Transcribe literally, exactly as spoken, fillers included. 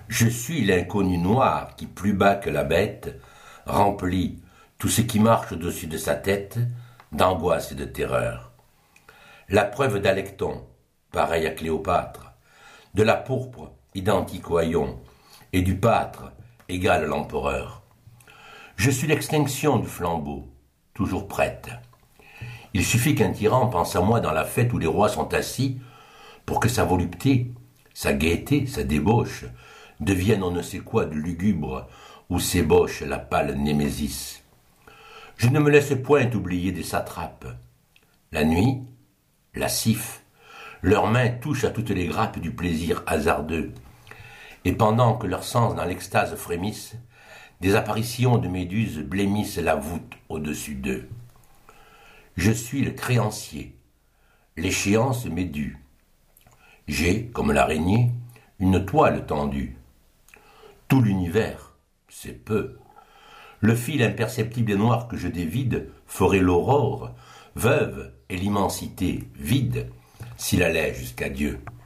Je suis l'inconnu noir qui, plus bas que la bête, remplit tout ce qui marche au-dessus de sa tête d'angoisse et de terreur. La preuve d'Alecton, pareil à Cléopâtre, de la pourpre, identique au haillon, et du pâtre, égal à l'empereur. Je suis l'extinction du flambeau, toujours prête. Il suffit qu'un tyran pense à moi dans la fête où les rois sont assis pour que sa volupté, sa gaieté, sa débauche deviennent on ne sait quoi de lugubre où s'ébauche la pâle Némésis. Je ne me laisse point oublier des satrapes. La nuit, lascifs, leurs mains touchent à toutes les grappes du plaisir hasardeux, et pendant que leurs sens dans l'extase frémissent, des apparitions de méduses blêmissent la voûte au-dessus d'eux. Je suis le créancier, l'échéance m'est due. J'ai, comme l'araignée, une toile tendue. Tout l'univers, c'est peu. Le fil imperceptible et noir que je dévide ferait l'aurore, veuve, et l'immensité vide, s'il allait jusqu'à Dieu.